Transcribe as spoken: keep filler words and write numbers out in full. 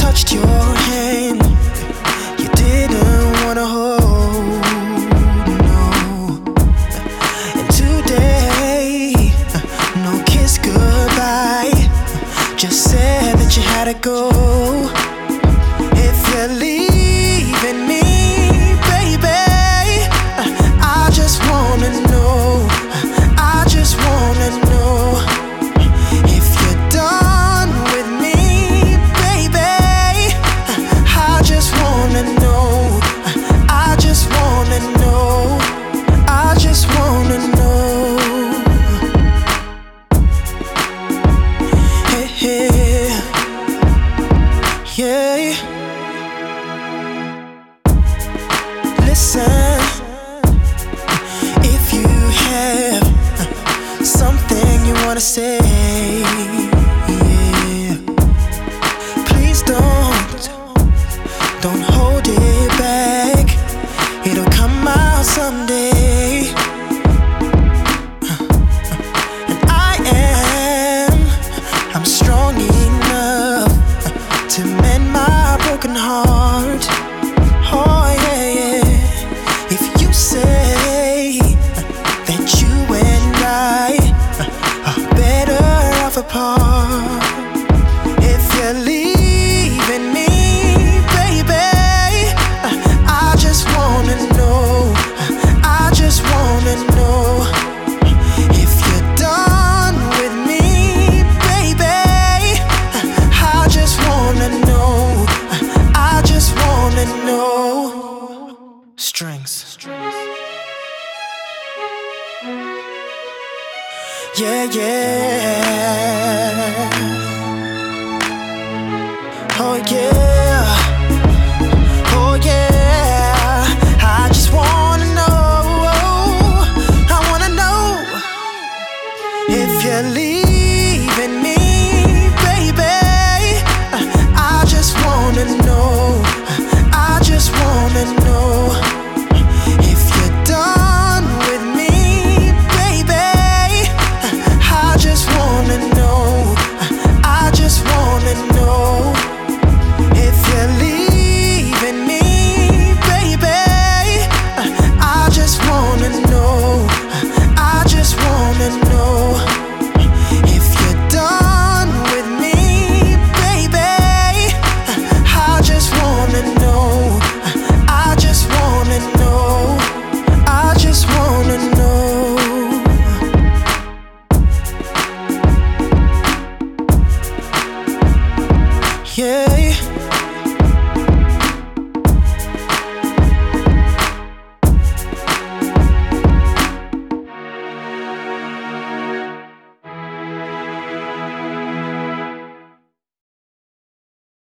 touched your hand, you didn't wanna hold, no. And today, no kiss goodbye, just said that you had to go. If you're leaving me, baby, I just wanna know, I just wanna know if you're done with me, baby. I just wanna know, I just wanna know, I just wanna know. Hey, hey, yeah. Listen, if you have something you wanna say, yeah, please don't, don't hold it back. It'll come out someday. And I am, I'm strong enough to mend my broken heart. Oh yeah, yeah. If you say that you and I are better off apart, if you're leaving me, baby, I just wanna know, I just wanna know if you're done with me, baby. I just wanna know, I just wanna know. Strings. Yeah, yeah. Oh yeah. Oh yeah. I just wanna know, I wanna know if you're leaving me, baby. I just wanna know.